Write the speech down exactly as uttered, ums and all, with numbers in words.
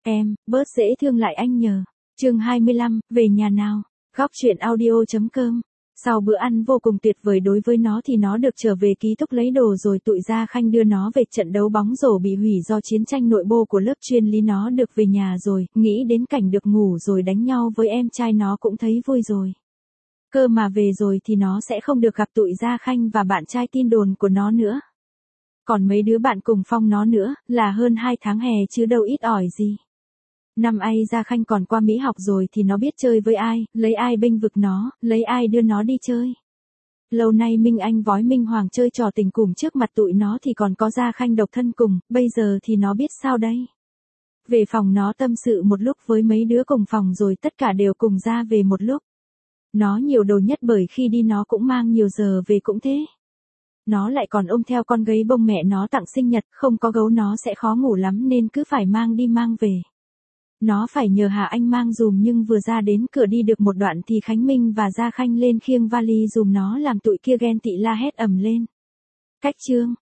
Em, bớt dễ thương lại anh nhờ. Chương hai mươi lăm, về nhà nào. Góc truyện audio chấm com. Sau bữa ăn vô cùng tuyệt vời đối với nó thì nó được trở về ký túc lấy đồ rồi tụi Gia Khanh đưa nó về trận đấu bóng rổ bị hủy do chiến tranh nội bộ của lớp chuyên lý. Nó được về nhà rồi, nghĩ đến cảnh được ngủ rồi đánh nhau với em trai nó cũng thấy vui rồi. Cơ mà về rồi thì nó sẽ không được gặp tụi Gia Khanh và bạn trai tin đồn của nó nữa. Còn mấy đứa bạn cùng phong nó nữa, là hơn hai tháng hè chứ đâu ít ỏi gì. Năm ấy Gia Khanh còn qua Mỹ học rồi thì nó biết chơi với ai, lấy ai bênh vực nó, lấy ai đưa nó đi chơi. Lâu nay Minh Anh vói Minh Hoàng chơi trò tình cùng trước mặt tụi nó thì còn có Gia Khanh độc thân cùng, bây giờ thì nó biết sao đây. Về phòng nó tâm sự một lúc với mấy đứa cùng phòng rồi tất cả đều cùng ra về một lúc. Nó nhiều đồ nhất bởi khi đi nó cũng mang nhiều giờ về cũng thế. Nó lại còn ôm theo con gấu bông mẹ nó tặng sinh nhật, không có gấu nó sẽ khó ngủ lắm nên cứ phải mang đi mang về. Nó phải nhờ Hà Anh mang dùm nhưng vừa ra đến cửa đi được một đoạn thì Khánh Minh và Gia Khanh lên khiêng vali dùm nó làm tụi kia ghen tị la hét ầm lên. Cách chương,